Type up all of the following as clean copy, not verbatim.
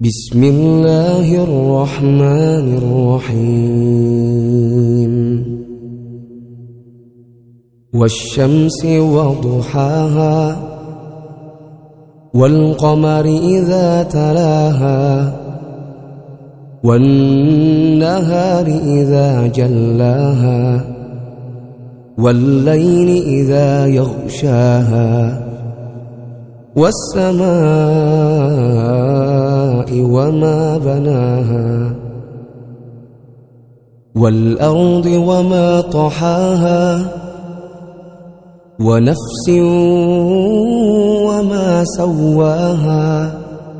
بسم الله الرحمن الرحيم والشمس وضحاها والقمر إذا تلاها والنهار إذا جلاها والليل إذا يغشاها والسماء وما بناها والأرض وما طحاها ونفس وما سواها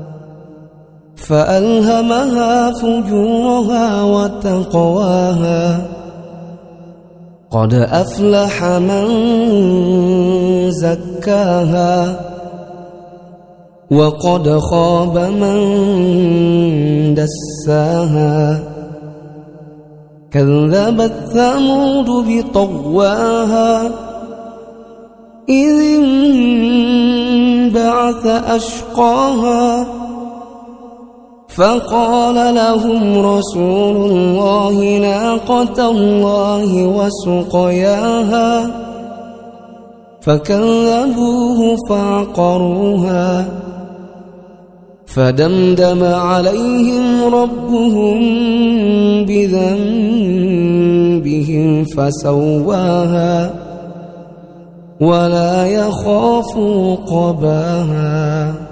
فألهمها فجورها وتقواها قد أفلح من زكاها وقد خاب من دساها كذبت ثمود بطغواها إذ انبعث أشقاها فقال لهم رسول الله ناقة الله وسقياها فكذبوه فعقروها فدمدم عليهم ربهم بذنبهم فسواها ولا يخاف عقباها.